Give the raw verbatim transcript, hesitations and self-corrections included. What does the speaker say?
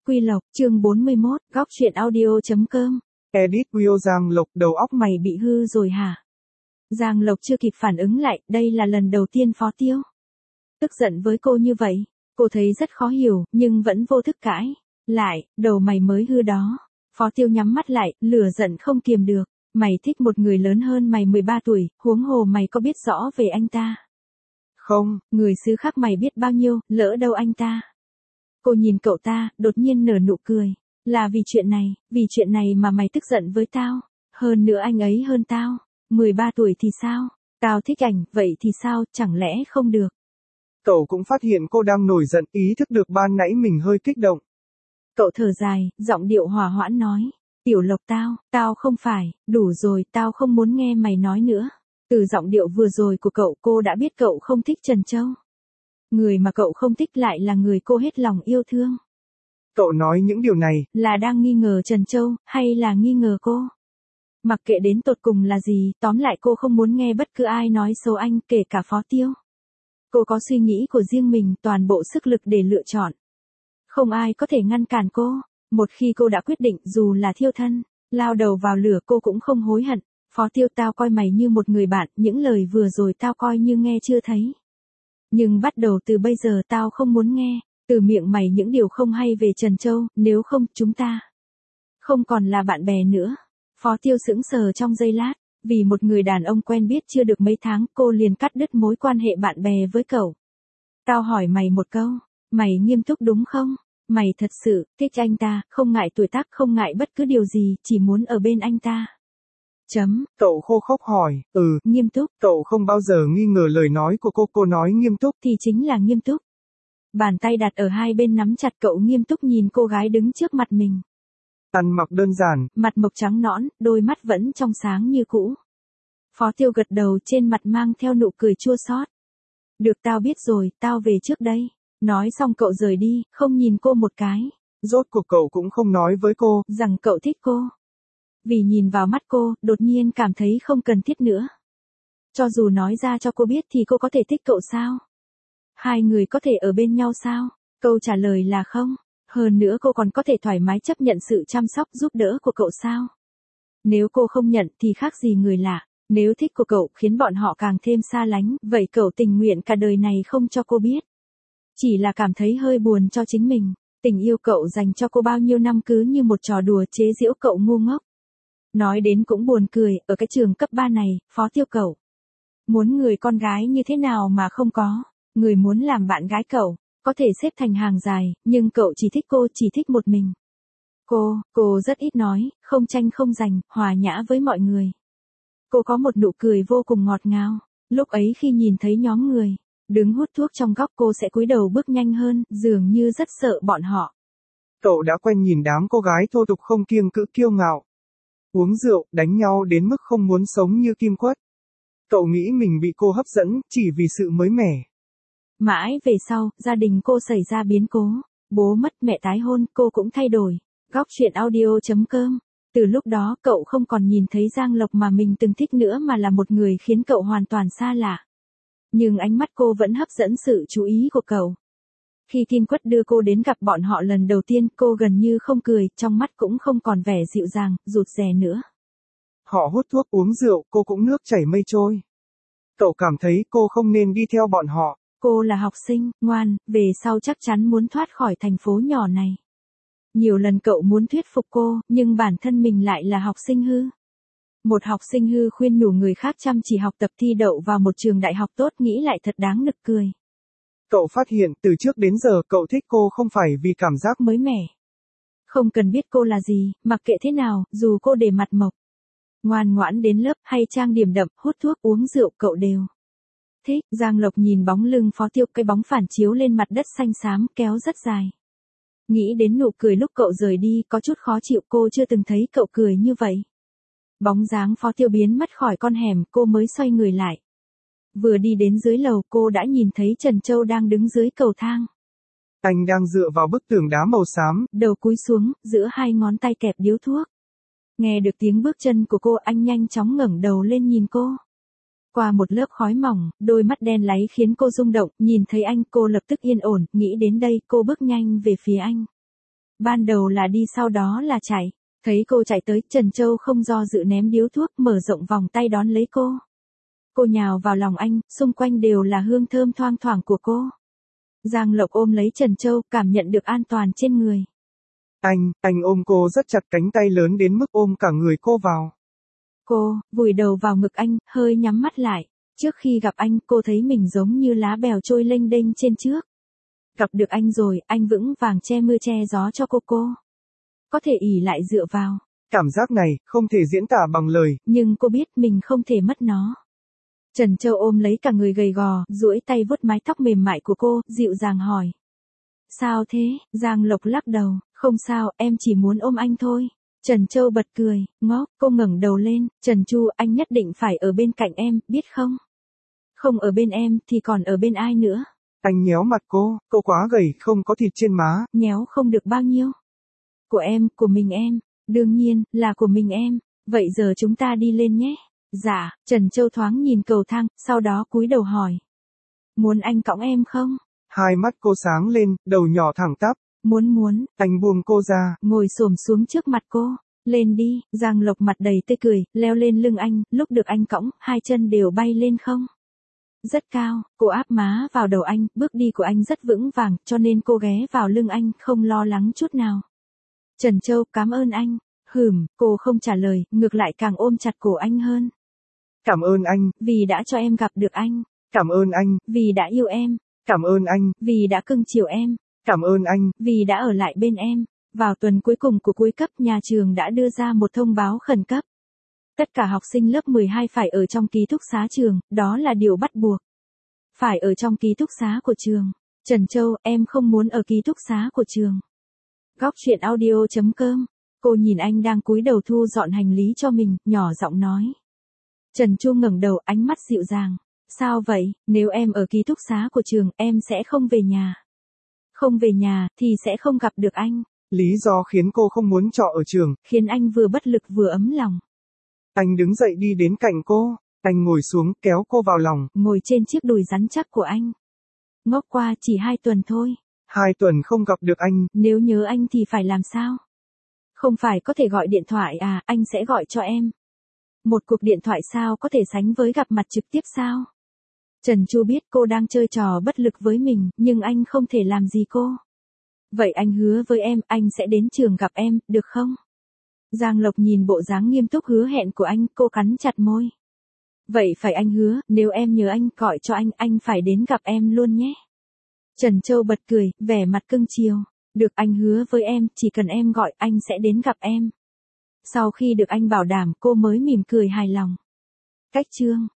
Quy Lộc, chương bốn mươi mốt, góc truyện audio.com. Edit Will Giang Lộc, đầu óc Mày bị hư rồi hả? Giang Lộc chưa kịp phản ứng lại, đây là lần đầu tiên Phó Tiêu tức giận với cô như vậy. Cô thấy rất khó hiểu, nhưng vẫn vô thức cãi lại, đầu mày mới hư đó. Phó Tiêu nhắm mắt lại, lửa giận không kiềm được. Mày thích một người lớn hơn mày mười ba tuổi, huống hồ mày có biết rõ về anh ta? Không. Người xứ khác mày biết bao nhiêu, lỡ đâu anh ta. Cô nhìn cậu ta, đột nhiên nở nụ cười. Là vì chuyện này, vì chuyện này mà mày tức giận với tao. Hơn nữa anh ấy hơn tao. mười ba tuổi thì sao? Tao thích ảnh, vậy thì sao, chẳng lẽ không được? Cậu cũng phát hiện cô đang nổi giận, ý thức được ban nãy mình hơi kích động. Cậu thở dài, giọng điệu hòa hoãn nói. Tiểu Lộc tao, tao không phải, đủ rồi, tao không muốn nghe mày nói nữa. Từ giọng điệu vừa rồi của cậu cô đã biết cậu không thích Trần Châu. Người mà cậu không thích lại là người cô hết lòng yêu thương. Cậu nói những điều này, là đang nghi ngờ Trần Châu, hay là nghi ngờ cô? Mặc kệ đến tột cùng là gì, tóm lại cô không muốn nghe bất cứ ai nói xấu anh, kể cả Phó Tiêu. Cô có suy nghĩ của riêng mình, toàn bộ sức lực để lựa chọn. Không ai có thể ngăn cản cô. Một khi cô đã quyết định, dù là thiêu thân, lao đầu vào lửa cô cũng không hối hận. Phó Tiêu, tao coi mày như một người bạn, những lời vừa rồi tao coi như nghe chưa thấy. Nhưng bắt đầu từ bây giờ tao không muốn nghe, từ miệng mày những điều không hay về Trần Châu, nếu không, chúng ta không còn là bạn bè nữa. Phó Tiêu sững sờ trong giây lát, vì một người đàn ông quen biết chưa được mấy tháng cô liền cắt đứt mối quan hệ bạn bè với cậu. Tao hỏi mày một câu, mày nghiêm túc đúng không? Mày thật sự thích anh ta, không ngại tuổi tác, không ngại bất cứ điều gì, chỉ muốn ở bên anh ta. Chấm. Cậu khô khốc hỏi, ừ, nghiêm túc. Cậu không bao giờ nghi ngờ lời nói của cô, cô nói nghiêm túc. Thì chính là nghiêm túc. Bàn tay đặt ở hai bên nắm chặt, cậu nghiêm túc nhìn cô gái đứng trước mặt mình. Ăn mặc đơn giản, mặt mộc trắng nõn, đôi mắt vẫn trong sáng như cũ. Phó Tiêu gật đầu, trên mặt mang theo nụ cười chua xót. Được, tao biết rồi, tao về trước đây. Nói xong cậu rời đi, không nhìn cô một cái. Rốt cuộc cậu cũng không nói với cô rằng cậu thích cô. Vì nhìn vào mắt cô, đột nhiên cảm thấy không cần thiết nữa. Cho dù nói ra cho cô biết thì cô có thể thích cậu sao? Hai người có thể ở bên nhau sao? Câu trả lời là không. Hơn nữa cô còn có thể thoải mái chấp nhận sự chăm sóc giúp đỡ của cậu sao? Nếu cô không nhận thì khác gì người lạ. Nếu thích của cậu khiến bọn họ càng thêm xa lánh, vậy cậu tình nguyện cả đời này không cho cô biết. Chỉ là cảm thấy hơi buồn cho chính mình. Tình yêu cậu dành cho cô bao nhiêu năm cứ như một trò đùa chế giễu cậu ngu ngốc. Nói đến cũng buồn cười, ở cái trường cấp ba này, Phó Tiêu cậu muốn người con gái như thế nào mà không có. Người muốn làm bạn gái cậu, có thể xếp thành hàng dài, nhưng cậu chỉ thích cô, chỉ thích một mình. Cô, cô rất ít nói, không tranh không giành, hòa nhã với mọi người. Cô có một nụ cười vô cùng ngọt ngào. Lúc ấy khi nhìn thấy nhóm người đứng hút thuốc trong góc, cô sẽ cúi đầu bước nhanh hơn, dường như rất sợ bọn họ. Cậu đã quen nhìn đám cô gái thô tục không kiêng cữ kiêu ngạo. Uống rượu, đánh nhau đến mức không muốn sống như kim quất. Cậu nghĩ mình bị cô hấp dẫn, chỉ vì sự mới mẻ. Mãi về sau, gia đình cô xảy ra biến cố. Bố mất, mẹ tái hôn, cô cũng thay đổi. Góc truyện audio.com. Từ lúc đó cậu không còn nhìn thấy Giang Lộc mà mình từng thích nữa, mà là một người khiến cậu hoàn toàn xa lạ. Nhưng ánh mắt cô vẫn hấp dẫn sự chú ý của cậu. Khi Kim Quất đưa cô đến gặp bọn họ lần đầu tiên, cô gần như không cười, trong mắt cũng không còn vẻ dịu dàng, rụt rè nữa. Họ hút thuốc uống rượu, cô cũng nước chảy mây trôi. Cậu cảm thấy cô không nên đi theo bọn họ. Cô là học sinh, ngoan, về sau chắc chắn muốn thoát khỏi thành phố nhỏ này. Nhiều lần cậu muốn thuyết phục cô, nhưng bản thân mình lại là học sinh hư. Một học sinh hư khuyên nhủ người khác chăm chỉ học tập thi đậu vào một trường đại học tốt, nghĩ lại thật đáng nực cười. Cậu phát hiện từ trước đến giờ cậu thích cô không phải vì cảm giác mới mẻ. Không cần biết cô là gì, mặc kệ thế nào, dù cô để mặt mộc, ngoan ngoãn đến lớp hay trang điểm đậm, hút thuốc uống rượu, cậu đều thích. Giang Lộc nhìn bóng lưng Phó Tiêu, cái bóng phản chiếu lên mặt đất xanh xám kéo rất dài. Nghĩ đến nụ cười lúc cậu rời đi, có chút khó chịu, cô chưa từng thấy cậu cười như vậy. Bóng dáng Phó Tiêu biến mất khỏi con hẻm, cô mới xoay người lại. Vừa đi đến dưới lầu, cô đã nhìn thấy Trần Châu đang đứng dưới cầu thang. Anh đang dựa vào bức tường đá màu xám, đầu cúi xuống, giữa hai ngón tay kẹp điếu thuốc. Nghe được tiếng bước chân của cô, anh nhanh chóng ngẩng đầu lên nhìn cô. Qua một lớp khói mỏng, đôi mắt đen láy khiến cô rung động, nhìn thấy anh, cô lập tức yên ổn, nghĩ đến đây, cô bước nhanh về phía anh. Ban đầu là đi sau đó là chạy. Thấy cô chạy tới, Trần Châu không do dự ném điếu thuốc, mở rộng vòng tay đón lấy cô. Cô nhào vào lòng anh, xung quanh đều là hương thơm thoang thoảng của cô. Giang Lộc ôm lấy Trần Châu, cảm nhận được an toàn trên người. Anh, anh ôm cô rất chặt, cánh tay lớn đến mức ôm cả người cô vào. Cô, vùi đầu vào ngực anh, hơi nhắm mắt lại. Trước khi gặp anh, cô thấy mình giống như lá bèo trôi lênh đênh trên trước. Gặp được anh rồi, anh vững vàng che mưa che gió cho cô cô. Có thể ỷ lại dựa vào. Cảm giác này, không thể diễn tả bằng lời. Nhưng cô biết mình không thể mất nó. Trần Châu ôm lấy cả người gầy gò, duỗi tay vuốt mái tóc mềm mại của cô, dịu dàng hỏi. Sao thế? Giang Lộc lắc đầu, không sao, em chỉ muốn ôm anh thôi. Trần Châu bật cười, ngốc, cô ngẩng đầu lên, Trần Chu, anh nhất định phải ở bên cạnh em, biết không? Không ở bên em, thì còn ở bên ai nữa? Anh nhéo mặt cô, cô quá gầy, không có thịt trên má. Nhéo không được bao nhiêu. Của em, của mình em, đương nhiên, là của mình em, vậy giờ chúng ta đi lên nhé. Dạ, Trần Châu thoáng nhìn cầu thang, sau đó cúi đầu hỏi. Muốn anh cõng em không? Hai mắt cô sáng lên, đầu nhỏ thẳng tắp. Muốn muốn, anh buông cô ra. Ngồi xổm xuống trước mặt cô. Lên đi, Giang Lộc mặt đầy tươi cười, leo lên lưng anh, lúc được anh cõng, hai chân đều bay lên không. Rất cao, cô áp má vào đầu anh, bước đi của anh rất vững vàng, cho nên cô ghé vào lưng anh, không lo lắng chút nào. Trần Châu, cảm ơn anh. Hửm, cô không trả lời, ngược lại càng ôm chặt cổ anh hơn. Cảm ơn anh, vì đã cho em gặp được anh. Cảm ơn anh, vì đã yêu em. Cảm ơn anh, vì đã cưng chiều em. Cảm ơn anh, vì đã ở lại bên em. Vào tuần cuối cùng của cuối cấp, nhà trường đã đưa ra một thông báo khẩn cấp. Tất cả học sinh lớp mười hai phải ở trong ký túc xá trường, đó là điều bắt buộc. Phải ở trong ký túc xá của trường. Trần Châu, em không muốn ở ký túc xá của trường. Góc truyện audio chấm com. Cô nhìn anh đang cúi đầu thu dọn hành lý cho mình, nhỏ giọng nói. Trần Chu ngẩng đầu, ánh mắt dịu dàng. Sao vậy, nếu em ở ký túc xá của trường, em sẽ không về nhà. Không về nhà, thì sẽ không gặp được anh. Lý do khiến cô không muốn trọ ở trường. Khiến anh vừa bất lực vừa ấm lòng. Anh đứng dậy đi đến cạnh cô. Anh ngồi xuống, kéo cô vào lòng. Ngồi trên chiếc đùi rắn chắc của anh. Ngốc qua chỉ hai tuần thôi. Hai tuần không gặp được anh. Nếu nhớ anh thì phải làm sao? Không phải có thể gọi điện thoại à, anh sẽ gọi cho em. Một cuộc điện thoại sao có thể sánh với gặp mặt trực tiếp sao? Trần Chu biết cô đang chơi trò bất lực với mình, nhưng anh không thể làm gì cô. Vậy anh hứa với em, anh sẽ đến trường gặp em, được không? Giang Lộc nhìn bộ dáng nghiêm túc hứa hẹn của anh, cô cắn chặt môi. Vậy phải anh hứa, nếu em nhớ anh, gọi cho anh, anh phải đến gặp em luôn nhé. Trần Châu bật cười, vẻ mặt cưng chiều. Được, anh hứa với em, chỉ cần em gọi, anh sẽ đến gặp em. Sau khi được anh bảo đảm, cô mới mỉm cười hài lòng. Cách chương